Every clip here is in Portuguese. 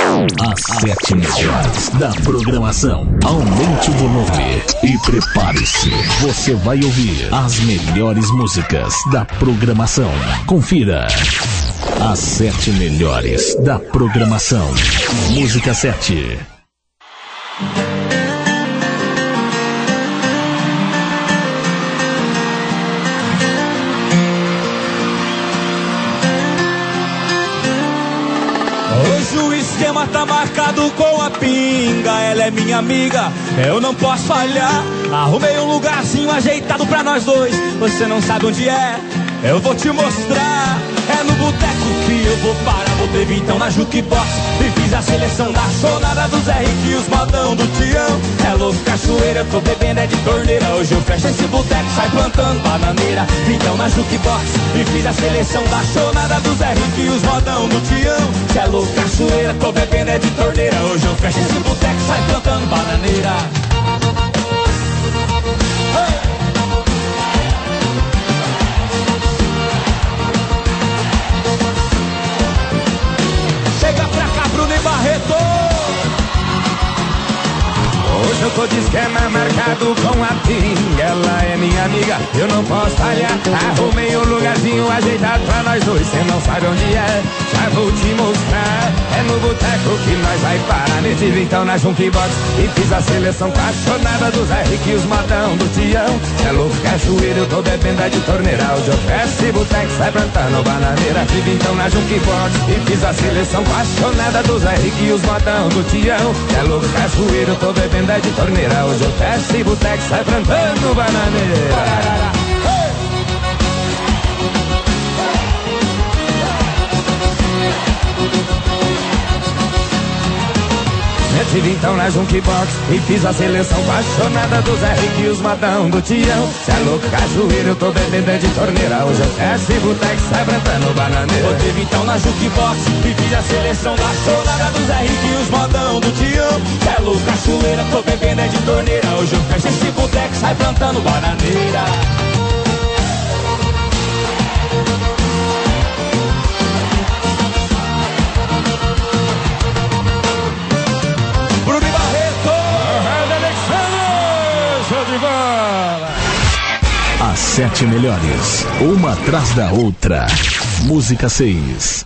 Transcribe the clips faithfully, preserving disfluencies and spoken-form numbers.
As sete melhores da programação. Aumente o volume e prepare-se. Você vai ouvir as melhores músicas da programação. Confira. As sete melhores da programação. Música sete. Hoje o esquema tá marcado com a pinga. Ela é minha amiga, eu não posso falhar. Arrumei um lugarzinho ajeitado pra nós dois. Você não sabe onde é, eu vou te mostrar. É no boteco que eu vou parar. Botei vintão na jukebox e fiz a seleção da chonada do Zé Rico e os modão do Tião. É louco, cachoeira, eu tô bebendo é de torneira. Hoje eu fecho esse boteco, sai plantando bananeira. Vintão na jukebox e fiz a seleção da chonada do Zé Rico e os modão do Tião. É louco, cachoeira, tô bebendo é de torneira. Hoje eu fecho esse boteco, sai plantando bananeira. Hoje eu tô de esquema marcado com a pinga. Ela é minha amiga, eu não posso falhar. Arrumei um lugarzinho ajeitado pra nós dois. Cê não sabe onde é, já vou te mostrar. É no boteco que nós vai parar. Nesse vintão na jukebox e fiz a seleção apaixonada do Zé Rico e os modão do Tião. É louco, cachoeira, eu tô bebendo é de torneira. Hoje eu fecho esse boteco, sai plantando bananeira. De vintão na jukebox e fiz a seleção apaixonada do Zé Rico e os modão do Tião. É louco, cachoeira, eu tô bebendo é de torneira. Hoje eu fecho esse boteco, sai plantando bananeira. Meti vintão na jukebox e fiz a seleção apaixonada do Zé Rico e os modão do Tião. Cê é louco, cajueiro, eu tô bebendo é de torneira. Hoje eu fecho esse boteco, sai plantando bananeira. Botei vintão na jukebox e fiz a seleção da chonada do Zé Rico e os modão do Tião. Cê é louco, cachoeira, tô bebendo é de torneira. Hoje eu fecho esse boteco, sai plantando bananeira. As sete melhores, uma atrás da outra. Música seis.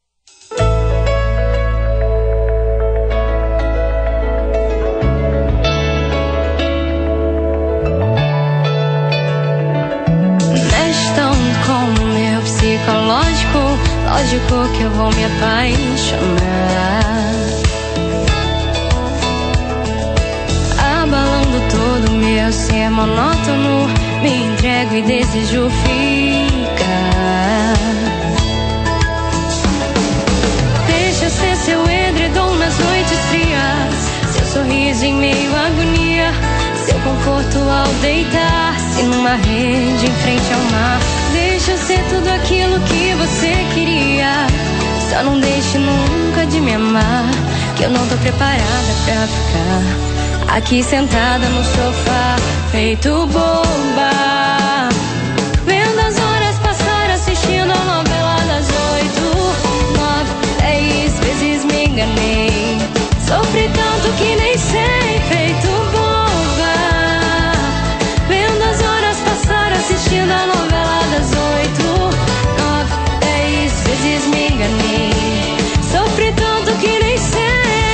Mexe tanto com o meu psicológico, lógico que eu vou me apaixonar. Abalando todo o meu ser monótono, me entrego e desejo ficar. Deixa ser seu edredom nas noites frias, seu sorriso em meio à agonia, seu conforto ao deitar-se numa rede em frente ao mar. Deixa ser tudo aquilo que você queria, só não deixe nunca de me amar, que eu não tô preparada pra ficar aqui sentada no sofá, feito boba, vendo as horas passar, assistindo a novela das oito, nove, dez vezes me enganei, sofri tanto que nem sei, feito boba, vendo as horas passar, assistindo a novela das oito, nove, dez vezes me enganei, sofri tanto que nem sei.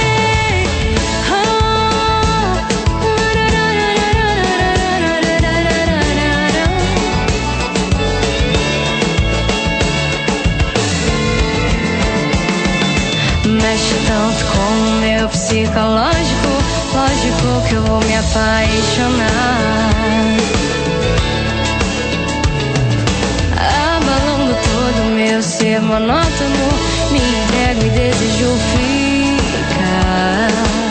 Mexe tanto com o meu psicológico, lógico que eu vou me apaixonar. Abalando todo o meu ser monótono, me entrego e desejo ficar.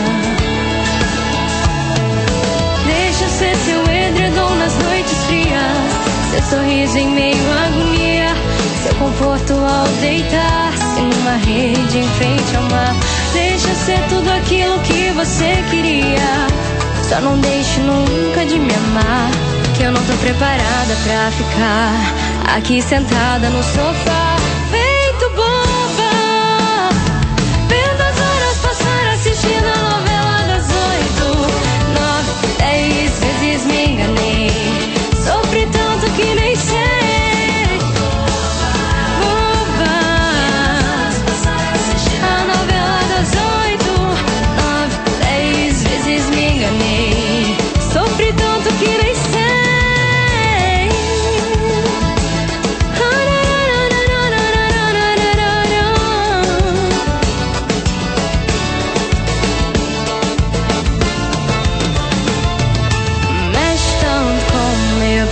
Deixa ser seu edredom nas noites frias, seu sorriso em meio à agonia, seu conforto ao deitar-se numa rede em frente ao mar. Deixa ser tudo aquilo que você queria, só não deixe nunca de me amar, que eu não tô preparada pra ficar aqui sentada no sofá, feito boba, vendo as horas passar.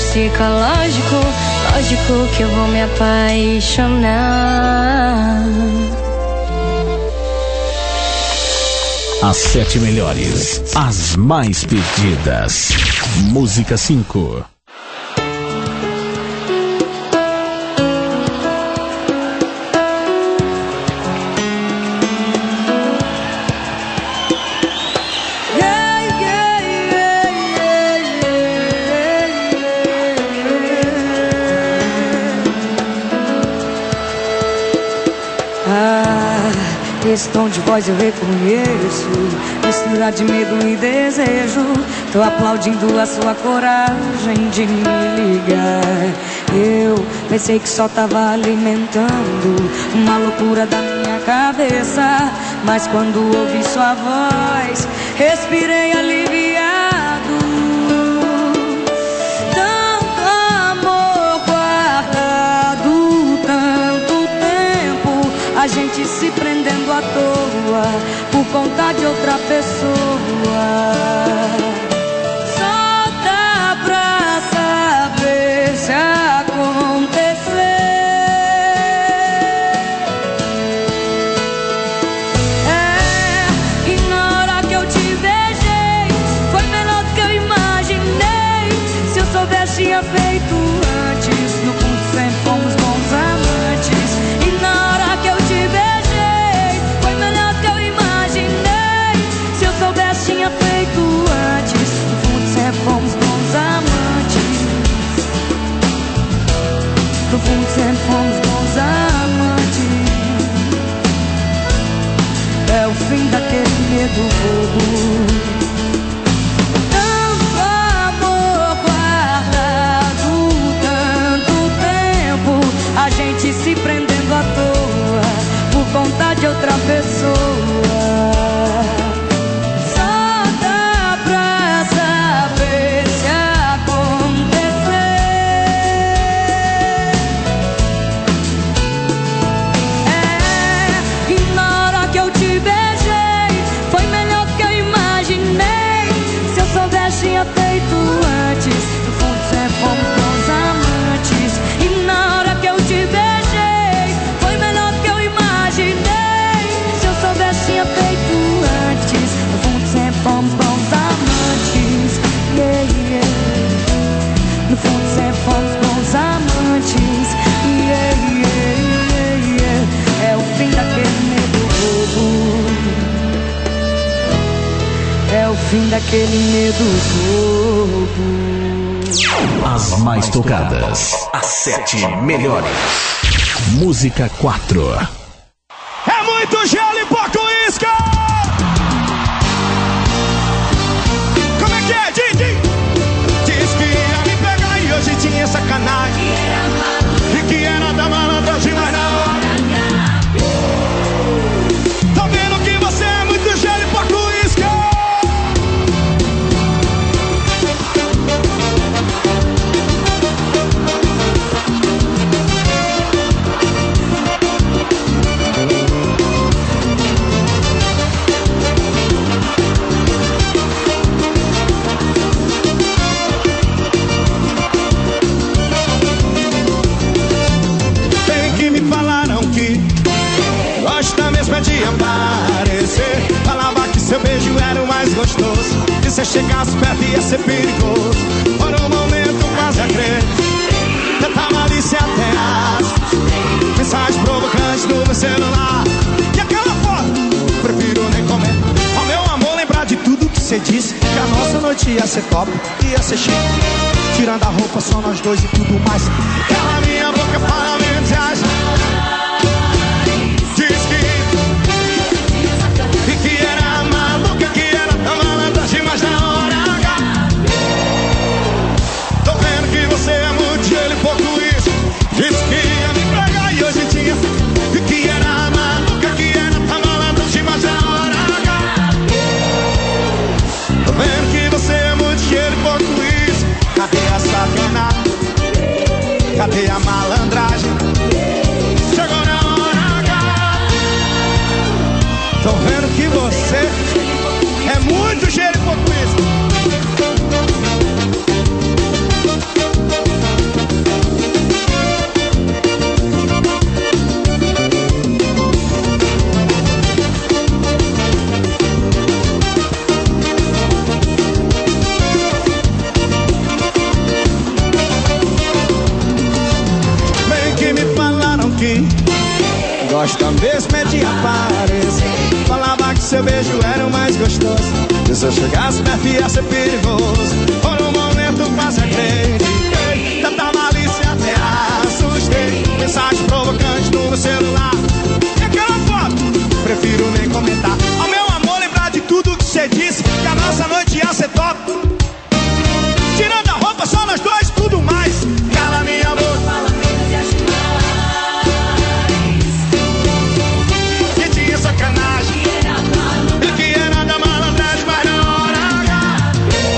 psicológico. Lógico que eu vou me apaixonar. As sete melhores, as mais pedidas. Música cinco. Esse tom de voz eu reconheço, mistura de medo e desejo. Tô aplaudindo a sua coragem de me ligar. Eu pensei que só tava alimentando uma loucura da minha cabeça, mas quando ouvi sua voz, respirei aliviado. Tanto amor guardado, tanto tempo, a gente se prendendo à toa por conta de outra pessoa. Só dá pra saber se acontecer. É, e na hora que eu te beijei, foi melhor do que eu imaginei. Se eu soubesse, tinha feito antes. No fundo sempre fomos bons amantes. E na hora que eu te beijei, foi melhor do que eu imaginei. Se eu soubesse, tinha feito antes. No fundo sempre fomos bons amantes. No fundo sempre fomos bons amantes. É o fim daquele medo bobo. Tanto amor guardado, tanto tempo, a gente se prendendo à toa por conta de outra pessoa. Só dá pra saber se acontecer. É, e na hora que eu te beijei, foi melhor do que eu imaginei. Se eu soubesse, tinha feito antes. No fundo sempre fomos bons amantes. E na hora que eu te beijei, foi melhor do que eu imaginei. Se eu soubesse, tinha feito antes. No fundo sempre fomos bons amantes. Yeah, yeah. No fundo sempre fomos bons amantes. Yeah, yeah, yeah, yeah. É o fim daquele medo bobo. É o fim daquele medo bobo. As mais tocadas, as sete melhores. Música quatro. É muito gelo e pouco uísque! Como é que é, Didi? Diz que ia me pegar e hoje tinha sacanagem. E que era da malandragem, mas na hora. Tô vendo que você é muito gelo e pouco uísque! Tem que me falaram que gosta mesmo é de aparecer. Falava que seu beijo era o mais gostoso. E se chegasse perto ia ser perigoso. Por um momento quase a crer. Eu tava ali sem até as mensagens provocantes no meu celular. E aquela foto, prefiro nem comer. Ó meu amor, lembrar de tudo que você disse. Que a nossa noite ia ser top, ia ser chique. Tirando a roupa, só nós dois e tudo mais. Cala minha boca para mensagem. Diz que E que era maluca, que era tão malandragem, mas na hora H. Tô vendo que você é muito gelo e pouco isso. Diz que ia me pegar e hoje tinha. E que era maluca, que era tão malandragem, mas na hora H. Tô vendo que você é muito gelo e pouco isso. Cadê a sacanagem? Cadê a malandragem? Chegou na hora H. Tô vendo que você é muito gelo e pouco isso. gosta mesmo é de aparecer. Falava que seu beijo era o mais gostoso, e se eu chegasse perto ia ser perigoso. Por um momento quase acreditei, tanta malícia até assustei. Mensagem provocante no meu celular, e aquela foto, prefiro nem comentar. Ao meu amor, lembrar de tudo que você disse, que a nossa noite ia ser top. Tirando a roupa, só nós dois, tudo mais. Cala minha boca, fala menos e acho mais. Que tinha sacanagem, e que era da malandragem, mas na hora H.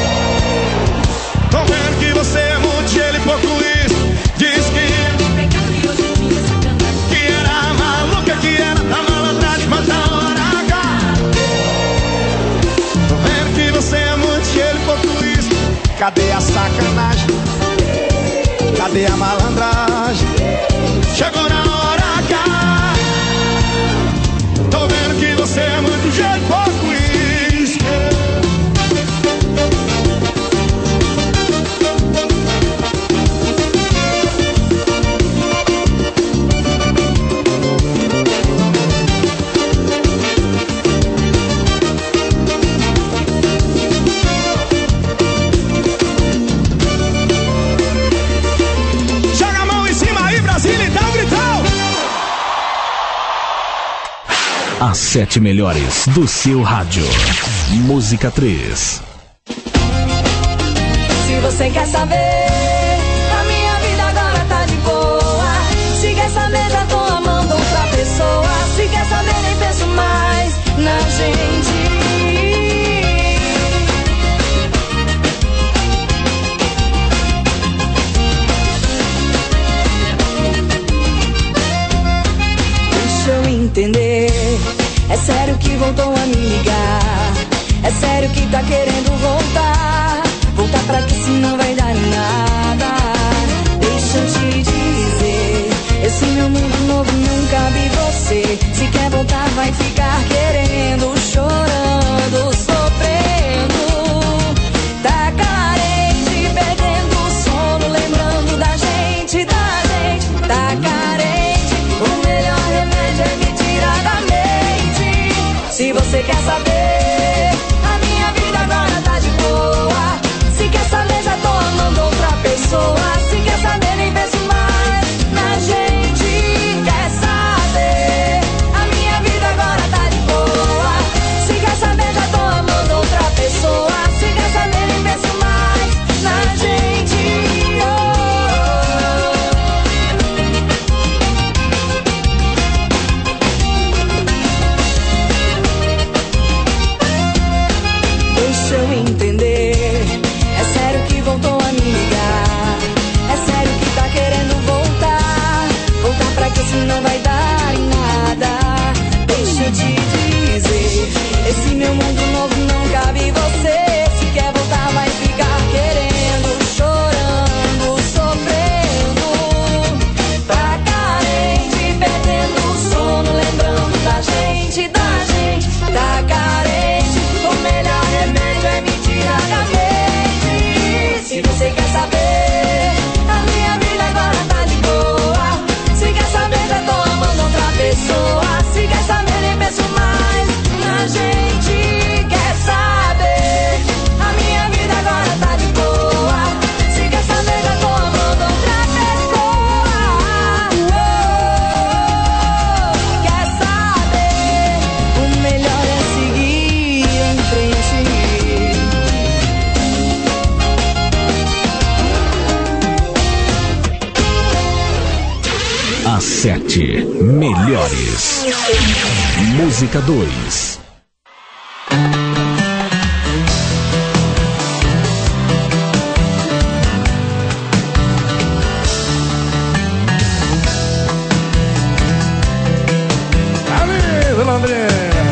Tô vendo que você é muito ele pouco isso. Diz que que era maluca, que era da malandragem, mas na hora H. Tô vendo que você é muito ele pouco isso. Cadê a sacanagem? Cadê a malandragem? Chegou na hora H. Tô vendo que você é muito jeito, pouco isso. As sete melhores do seu rádio. Música três. Se você quer saber, a minha vida agora tá de boa. Se quer saber, já tô amando outra pessoa. Se quer saber, nem penso mais na gente. Deixa eu entender. É sério que voltou a me ligar? É sério que tá querendo voltar? Voltar pra que se não vai dar em nada? Deixa eu te dizer, esse meu mundo novo não cabe você. Se quer voltar vai ficar querendo, chorando, sofrendo. Tá carente, perdendo o sono, lembrando da gente, da gente. Tá carente, o melhor remédio é me tirar da mente. Se você quer saber, a minha vida agora tá de boa. Se quer saber, já tô amando outra pessoa. Se quer saber, nem penso mais na gente. Quer saber, a minha vida agora tá de boa. Se quer saber, já tô amando outra pessoa. Se quer saber, nem penso mais na gente. Deixa eu entender, é sério que voltou a me ligar? É sério que tá querendo voltar? Voltar pra que se não vai dar em nada? Deixa eu te dizer, esse meu mundo novo não cabe você. Se quer voltar vai ficar querendo, chorando, sofrendo. Tá carente, perdendo o sono, lembrando da gente, da gente. Tá carente, o melhor remédio é me tirar da mente. Se você quer saber, a minha vida agora tá de boa. Se quer saber, já tô amando outra pessoa. Se quer saber, nem penso mais na gente. Quer saber, a minha vida agora tá de boa. Se quer saber, já tô amando outra pessoa. Oh, quer saber, o melhor é seguir em frente. As sete melhores. Música dois. Amigo Londrina,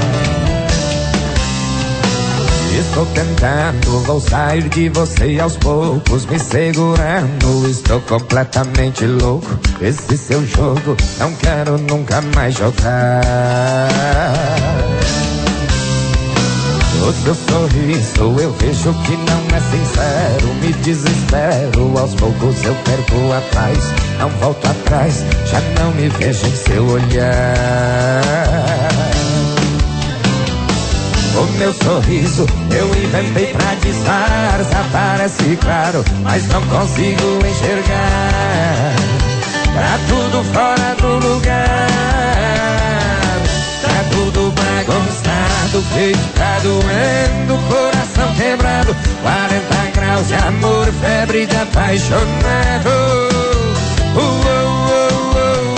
estou tentando, vou sair de você aos poucos, me segurando. Estou completamente louco, esse seu jogo não quero nunca mais jogar. O seu sorriso eu vejo que não é sincero. Me desespero, aos poucos eu perco atrás. Não volto atrás, já não me vejo em seu olhar. O meu sorriso eu inventei pra disfarçar. Parece claro, mas não consigo enxergar. Tá tudo fora do lugar. Tá tudo bagunçado, peito tá doendo, coração quebrado. Quarenta graus de amor, febre de apaixonado. Uh, uh, uh,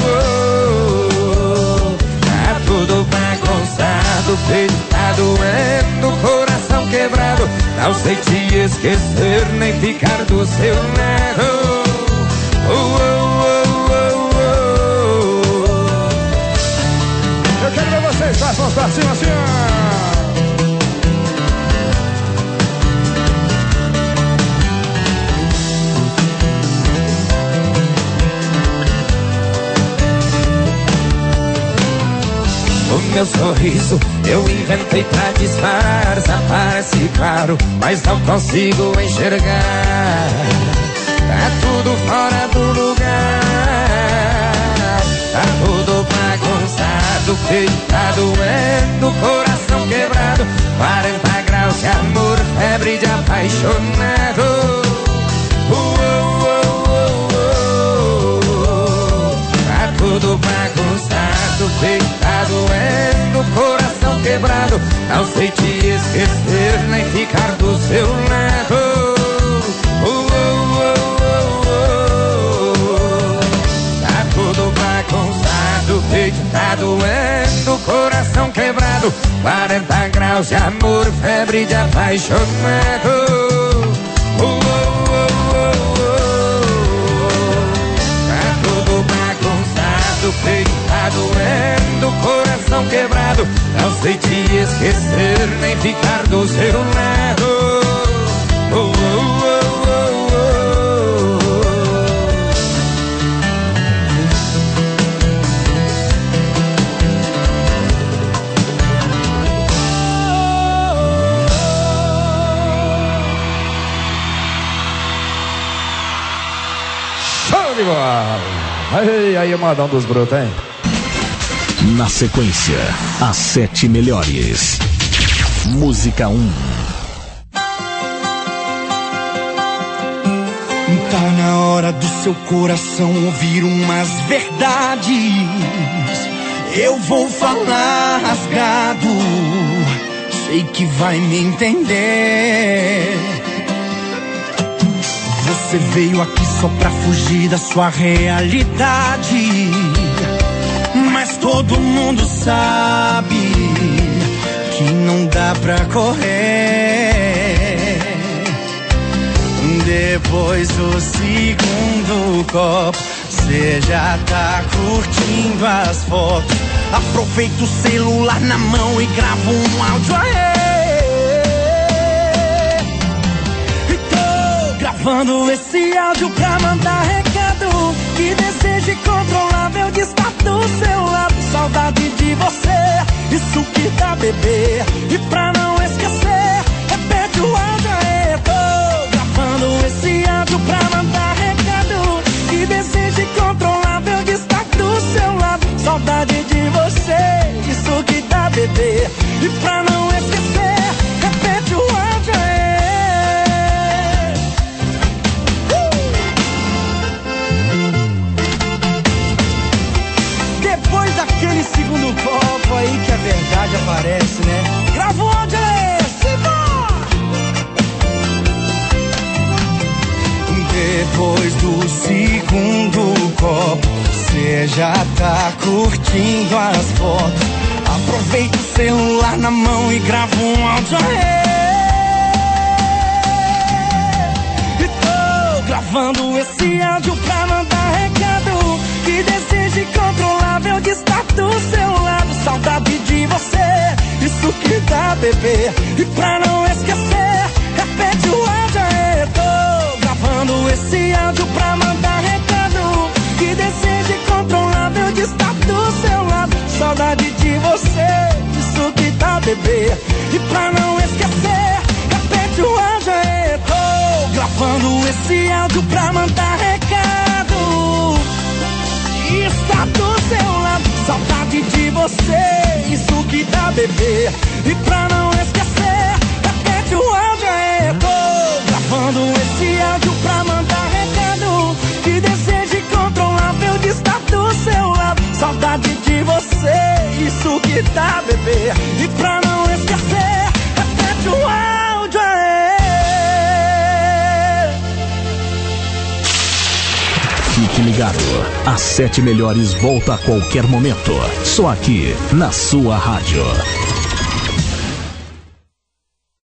uh, uh. Tá tudo bagunçado, peito tá doendo, coração quebrado. Não sei te esquecer, nem ficar do seu lado. Uh, uh, uh, uh, uh. Eu quero ver vocês, façam pra cima assim, ó. O meu sorriso eu inventei pra disfarçar. Parece claro, mas não consigo enxergar. Tá tudo fora do lugar. Tá tudo bagunçado, peito tá doendo, coração quebrado. Quarenta graus de amor, febre de apaixonado. Uh, uh, uh, uh, uh. Tá tudo bagunçado, peito tá doendo, coração quebrado. Não sei te esquecer, nem ficar do seu lado. Uh, uh, uh, uh, uh. Tá tudo bagunçado, peito tá doendo, coração quebrado. Quarenta graus de amor, febre de apaixonado. Uh, uh, uh, uh, uh. Tá tudo bagunçado, peito tá doendo, coração quebrado. Não sei te esquecer, nem ficar do seu lado. Uh, uh, uh, uh, Show de bola! Aí, aí, modão dos brotos, hein? Na sequência, as sete melhores. Música um. Tá na hora do seu coração ouvir umas verdades. Eu vou falar rasgado, sei que vai me entender. Você veio aqui só pra fugir da sua realidade, mas todo mundo sabe que não dá pra correr. Depois do segundo copo, cê já tá curtindo as fotos. Aproveita o celular na mão e grava um áudio aí. E tô gravando esse áudio pra mandar recado que desejo incontrolável de estar do seu lado. Saudade de você, isso que dá bebê. E pra não esquecer, repete o áudio aí. Tô gravando esse áudio pra mandar recado que desejo incontrolável de estar do seu lado. Saudade de você, isso que dá bebê. E pra não esquecer, repete o áudio aí. Depois daquele segundo copo aí que a verdade aparece, né? Grava o áudio aí, depois do segundo copo, cê já tá curtindo as fotos. Aproveita o celular na mão e grava um áudio aí. E tô gravando esse áudio pra mandar recado que desejo incontrolável de estar do seu lado. Saudade de você, isso que dá bebê. E pra não esquecer, repete o áudio aí. Tô gravando esse áudio pra mandar recado que desejo incontrolável de estar do seu lado. Saudade de você, isso que dá bebê. E pra não esquecer, gravando esse áudio pra mandar recado. Está do seu lado, saudade de você, isso que dá bebê. E pra não esquecer, repete o áudio aí. Tô gravando esse áudio pra mandar recado. Que desejo incontrolável de estar do seu lado. Saudade de você, isso que dá bebê. E pra não esquecer, repete o áudio aí. Fique ligado, as sete melhores volta a qualquer momento, só aqui na sua rádio.